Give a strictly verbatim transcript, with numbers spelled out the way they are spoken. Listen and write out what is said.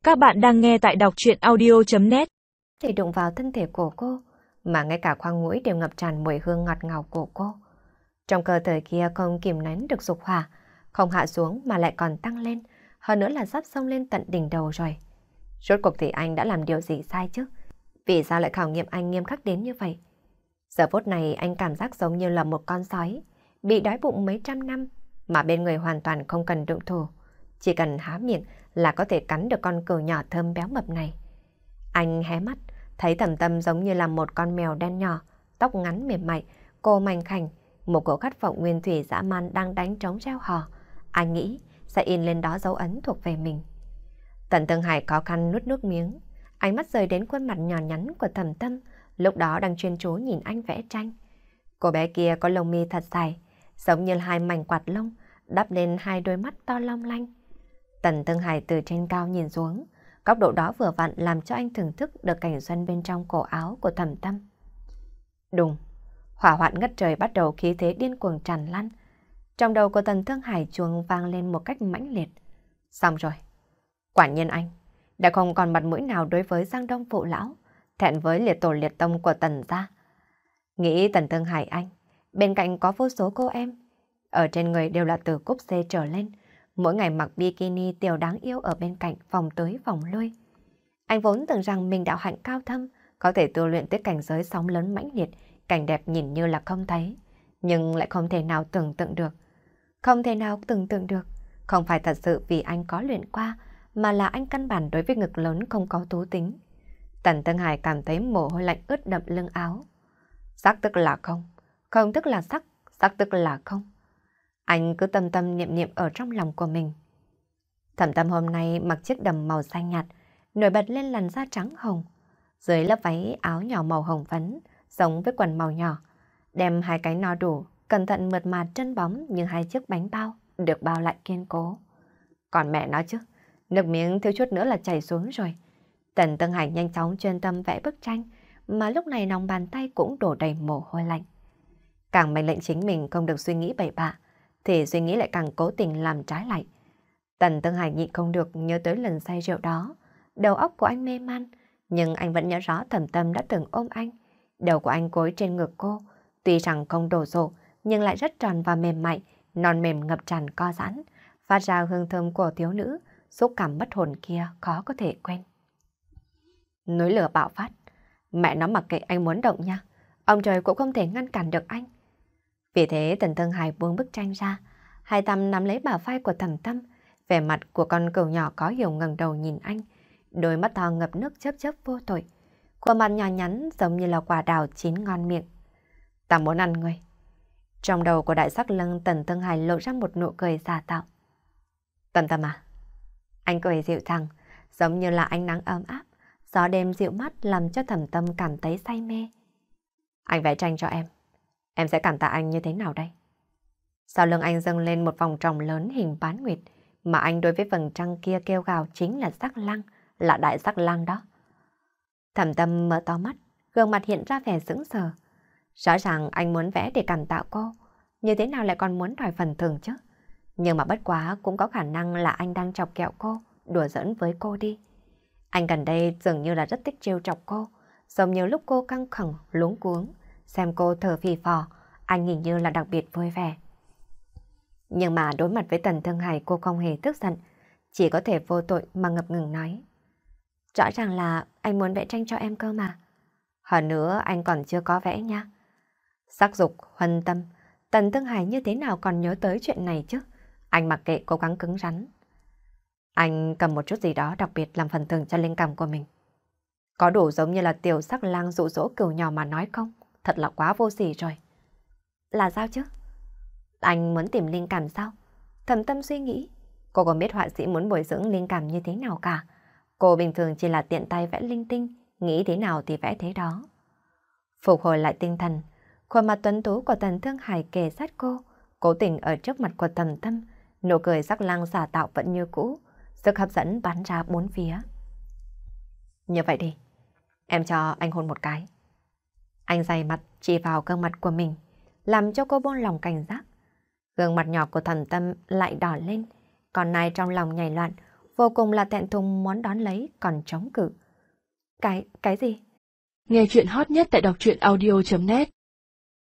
Các bạn đang nghe tại đọc truyện audio chấm net. Thì đụng vào thân thể của cô, mà ngay cả khoang mũi đều ngập tràn mùi hương ngọt ngào của cô. Trong cơ thể kia không kìm nén được dục hỏa, không hạ xuống mà lại còn tăng lên, hơn nữa là sắp xông lên tận đỉnh đầu rồi. Rốt cuộc thì anh đã làm điều gì sai chứ? Vì sao lại khảo nghiệm anh nghiêm khắc đến như vậy? Giờ phút này anh cảm giác giống như là một con sói, bị đói bụng mấy trăm năm, mà bên người hoàn toàn không cần động thủ. Chỉ cần há miệng là có thể cắn được con cừu nhỏ thơm béo mập này. Anh hé mắt, thấy Thẩm Tâm giống như là một con mèo đen nhỏ, tóc ngắn mềm mại, cô mảnh khảnh, một cỗ khát vọng nguyên thủy dã man đang đánh trống reo hò. Anh nghĩ sẽ in lên đó dấu ấn thuộc về mình. Tần Tương Hải khó khăn nuốt nước miếng, ánh mắt rời đến khuôn mặt nhỏ nhắn của Thẩm Tâm, lúc đó đang chuyên chú nhìn anh vẽ tranh. Cô bé kia có lông mi thật dài, giống như hai mảnh quạt lông, đắp lên hai đôi mắt to long lanh. Tần Tương Hải từ trên cao nhìn xuống, góc độ đó vừa vặn làm cho anh thưởng thức được cảnh xuân bên trong cổ áo của Thẩm Tâm. Đùng, hỏa hoạn ngất trời bắt đầu khí thế điên cuồng tràn lan. Trong đầu của Tần Tương Hải chuông vang lên một cách mãnh liệt. Xong rồi. Quả nhiên anh đã không còn mặt mũi nào đối với Giang Đông phụ lão, thẹn với liệt tổ liệt tông của Tần gia. Nghĩ Tần Tương Hải anh, bên cạnh có vô số cô em, ở trên người đều là từ cúp C trở lên, mỗi ngày mặc bikini tiểu đáng yêu ở bên cạnh vòng tới vòng lui. Anh vốn tưởng rằng mình đạo hạnh cao thâm, có thể tu luyện tới cảnh giới sóng lớn mãnh liệt, cảnh đẹp nhìn như là không thấy, nhưng lại không thể nào tưởng tượng được. Không thể nào tưởng tượng được, không phải thật sự vì anh có luyện qua, mà là anh căn bản đối với ngực lớn không có thú tính. Tần Tương Hải cảm thấy mồ hôi lạnh ướt đậm lưng áo. Sắc tức là không, không tức là sắc, sắc tức là không. Anh cứ tâm tâm niệm niệm ở trong lòng của mình. Thẩm Tâm hôm nay mặc chiếc đầm màu xanh nhạt, nổi bật lên làn da trắng hồng. Dưới lớp váy áo nhỏ màu hồng phấn, giống với quần màu nhỏ. Đem hai cái no đủ, cẩn thận mượt mà trơn bóng như hai chiếc bánh bao, được bao lại kiên cố. Còn mẹ nó chứ, nước miếng thiếu chút nữa là chảy xuống rồi. Tần Tương Hải nhanh chóng chuyên tâm vẽ bức tranh, mà lúc này lòng bàn tay cũng đổ đầy mồ hôi lạnh. Càng mệnh lệnh chính mình không được suy nghĩ bậy bạ, thì suy nghĩ lại càng cố tình làm trái lại. Tần Tương Hải nhịn không được nhớ tới lần say rượu đó. Đầu óc của anh mê man, nhưng anh vẫn nhớ rõ Thẩm Tâm đã từng ôm anh. Đầu của anh gối trên ngực cô, tuy rằng không đổ rộ, nhưng lại rất tròn và mềm mại, non mềm ngập tràn co giãn, phát ra hương thơm của thiếu nữ, xúc cảm bất hồn kia khó có thể quên. Núi lửa bạo phát, mẹ nó mặc kệ anh muốn động nha, ông trời cũng không thể ngăn cản được anh. Vì thế Tần Tương Hải buông bức tranh ra, hai tay nắm lấy bả vai của Thẩm Tâm, vẻ mặt của con cừu nhỏ có hiểu ngẩng đầu nhìn anh, đôi mắt to ngập nước chớp chớp vô tội, khuôn mặt nhỏ nhắn giống như là quả đào chín ngon miệng. Ta muốn ăn ngươi. Trong đầu của đại sắc lăng Tần Tương Hải lộ ra một nụ cười giả tạo. Tâm Tâm à? Anh cười dịu dàng, giống như là ánh nắng ấm áp, gió đêm dịu mát làm cho Thẩm Tâm cảm thấy say mê. Anh vẽ tranh cho em, em sẽ cảm tạ anh như thế nào đây? Sau lưng anh dâng lên một vòng tròn lớn hình bán nguyệt, mà anh đối với vầng trăng kia kêu gào chính là sắc lang, là đại sắc lang đó. Thẩm Tâm mở to mắt, gương mặt hiện ra vẻ sững sờ. Rõ ràng anh muốn vẽ để cảm tạ cô, như thế nào lại còn muốn đòi phần thưởng chứ? Nhưng mà bất quá cũng có khả năng là anh đang chọc kẹo cô, đùa giỡn với cô đi. Anh gần đây dường như là rất thích trêu chọc cô, giống như lúc cô căng thẳng, luống cuống, xem cô thở phì phò, anh hình như là đặc biệt vui vẻ. Nhưng mà đối mặt với Tần Tương Hải cô không hề tức giận, chỉ có thể vô tội mà ngập ngừng nói. Rõ ràng là anh muốn vẽ tranh cho em cơ mà. Hơn nữa anh còn chưa có vẽ nha. Sắc dục, huân tâm, Tần Tương Hải như thế nào còn nhớ tới chuyện này chứ? Anh mặc kệ cố gắng cứng rắn. Anh cầm một chút gì đó đặc biệt làm phần thưởng cho linh cảm của mình. Có đủ giống như là tiểu sắc lang dụ dỗ cừu nhỏ mà nói không? Thật là quá vô sỉ rồi. Là sao chứ? Anh muốn tìm linh cảm sao? Thẩm Tâm suy nghĩ. Cô còn biết họa sĩ muốn bồi dưỡng linh cảm như thế nào cả. Cô bình thường chỉ là tiện tay vẽ linh tinh, nghĩ thế nào thì vẽ thế đó. Phục hồi lại tinh thần, khuôn mặt tuấn tú của Tần Thương Hải kề sát cô, cố tình ở trước mặt của Thẩm Tâm, nụ cười sắc lang giả tạo vẫn như cũ, sức hấp dẫn bắn ra bốn phía. Như vậy đi, em cho anh hôn một cái. Anh dày mặt chỉ vào gương mặt của mình, làm cho cô buông lòng cảnh giác. Gương mặt nhỏ của Thẩm Tâm lại đỏ lên, còn này trong lòng nhảy loạn, vô cùng là thẹn thùng muốn đón lấy còn chống cự. Cái, cái gì? Nghe chuyện hot nhất tại đọc truyện audio chấm net